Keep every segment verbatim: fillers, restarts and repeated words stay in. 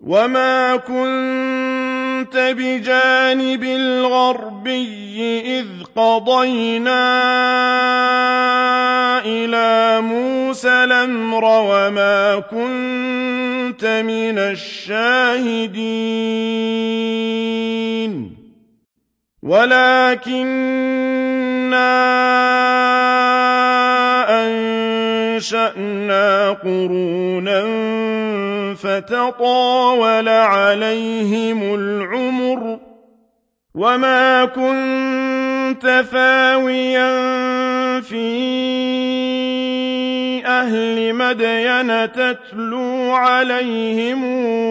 وما كنت بجانب الغربي إذ قضينا إلى موسى الأمر وما كنت من الشاهدين ولكننا أنشأنا قرونا فتطاول عليهم العمر وما كنت ثاويا في أهل مدين تتلو عليهم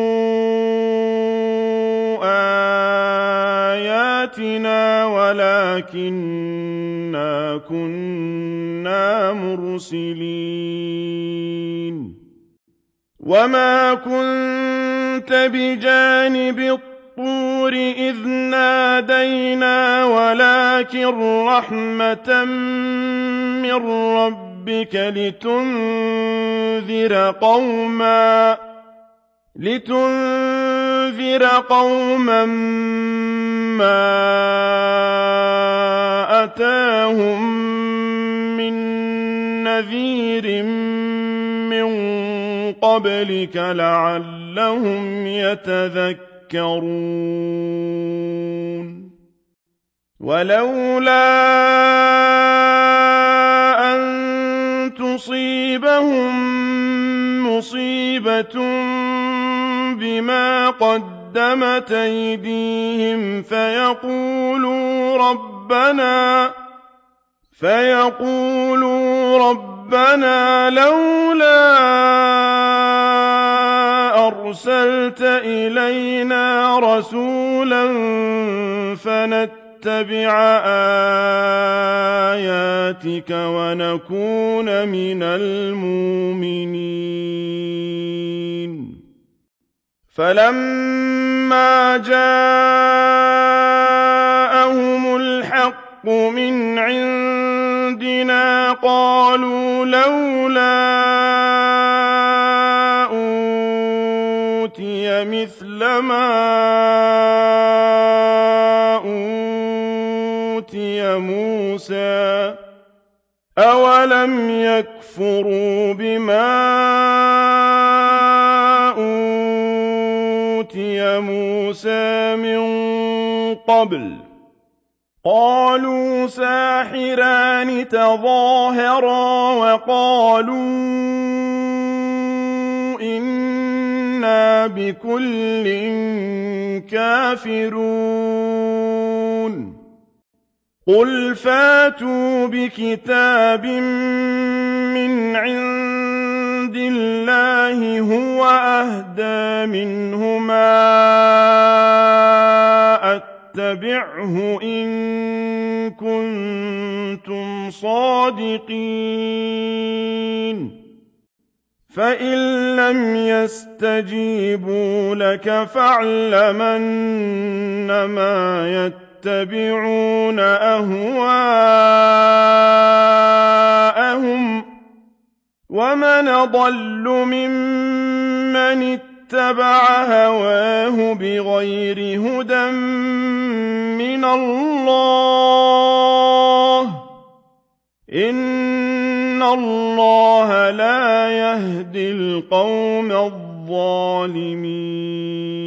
آياتنا ولكننا كنا مرسلين وما كنت بجانب الطور إذ نادينا ولكن رحمة من ربك لتنذر قوما لتنذر قوما ما أتاهم من نذير من قبلك لعلهم يتذكرون ولولا أن تصيبهم مصيبة بما قدمت أيديهم فيقولوا ربنا فيقولوا ربنا لولا أرسلت إلينا رسولا فنتبع آياتك ونكون من المؤمنين فلما جاءهم الحق من عندنا قالوا لولا أوتي مثل ما أوتي موسى أولم يكفروا بما أوتي موسى من قبل قالوا ساحران تظاهرا وقالوا إنا بكل كافرون قل فاتوا بكتاب من عند الله هو أهدى منهما اتبعه إن كنتم صادقين فإن لم يستجيبوا لك فاعلم أنما يتبعون أهواءهم ومن أضل ممن اتبع هواه بغير هدى من الله إن الله لا يهدي القوم الظالمين